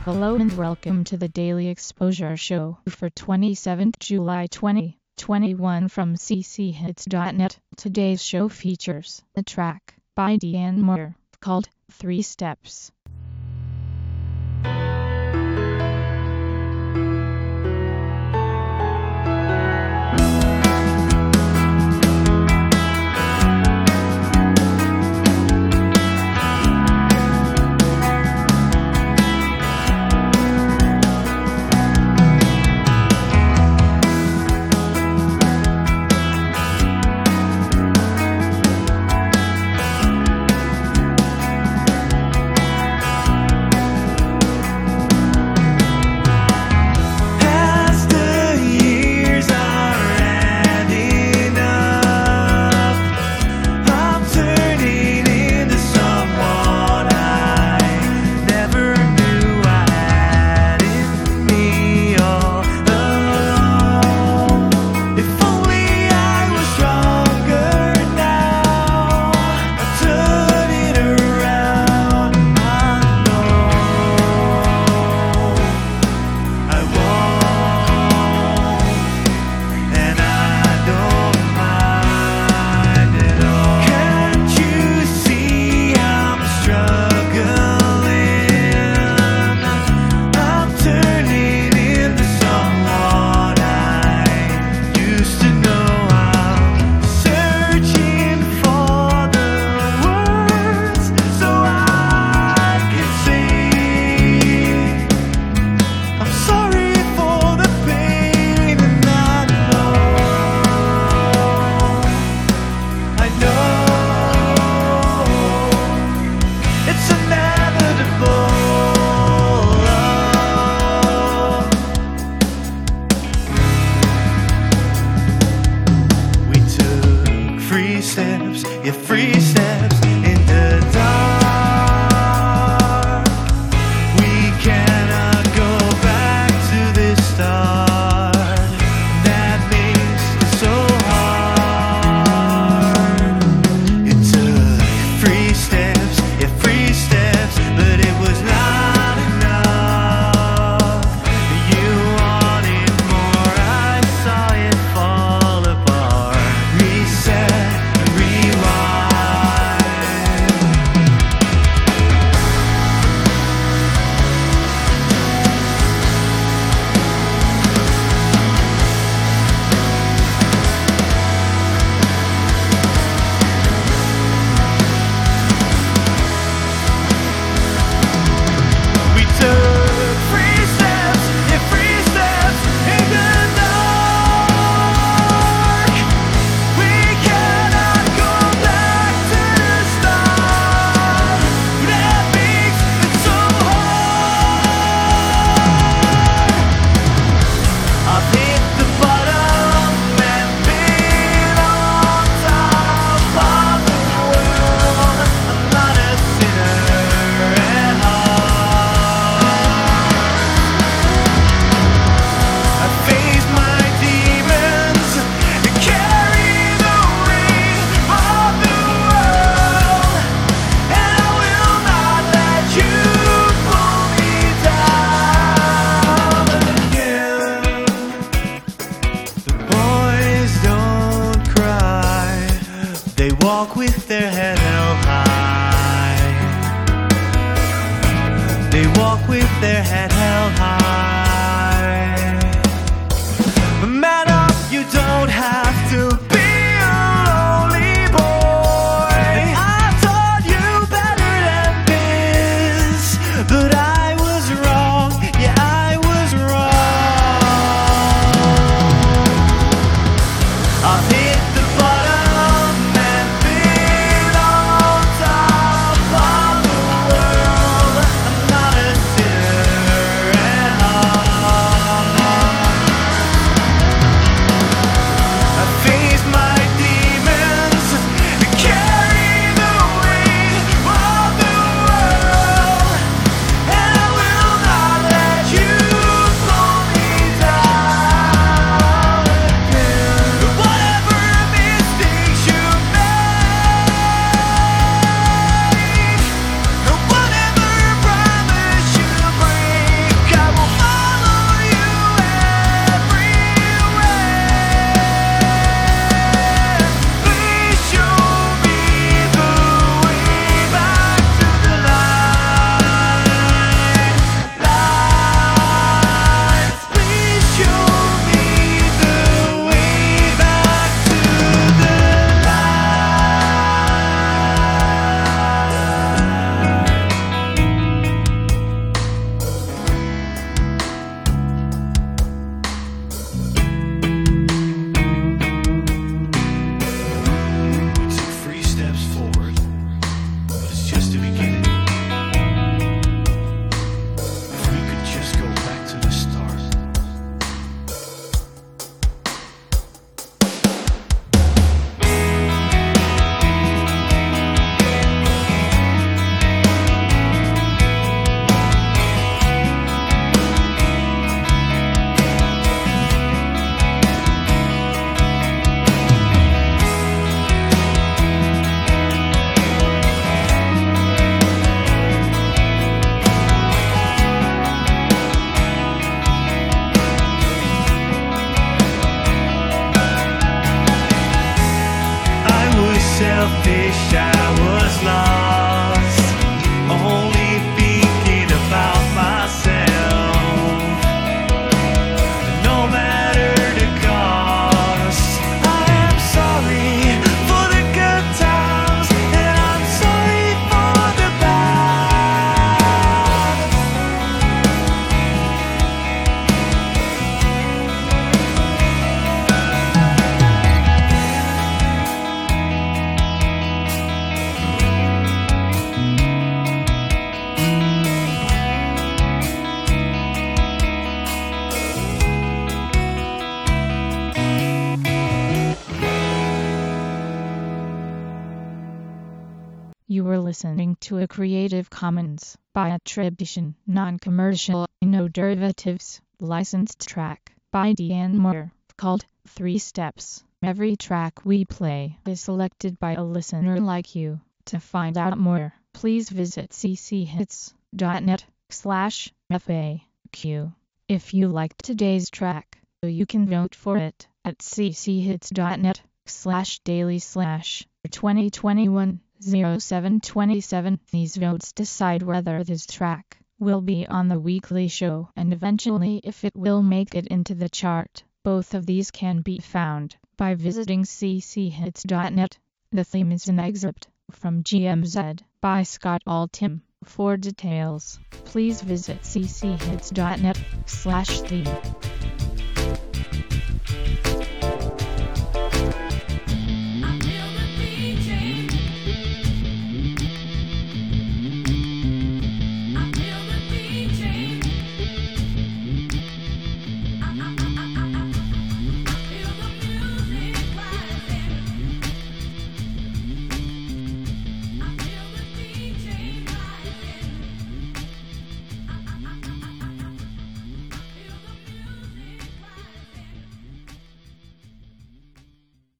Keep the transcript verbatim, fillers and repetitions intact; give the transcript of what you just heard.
Hello and welcome to the Daily Exposure Show for twenty-seventh July twenty twenty-one from c c hits dot net. Today's show features a track by Deanne Moore called Three Steps. Steps, yeah, free steps in the dark. We cannot go back to this start. That makes it so hard. It took free steps, yeah, free steps, but it was not enough. You wanted more, I saw it fall apart. Reset. They walk with their head held high. They walk with their head held high. Man up, you don't have to be a lonely boy. I taught you better than this, but I was wrong, yeah, I was wrong. I'll hit the bottom. Heart. selfish, I was lost, only thinking about myself. No matter the cost, I am sorry for the good times, and I'm sorry for the bad. You were listening to a Creative Commons by attribution, non-commercial, no derivatives, licensed track by Deanne Moore, called Three Steps. Every track we play is selected by a listener like you. To find out more, please visit cchits.net slash FAQ. If you liked today's track, you can vote for it at cchits.net slash daily slash twenty twenty-one oh seven twenty-seven. These votes decide whether this track will be on the weekly show and eventually if it will make it into the chart. Both of these can be found by visiting cchits.net. The theme is an excerpt from G M Z by Scott Altham. For details, please visit cchits.net slash theme.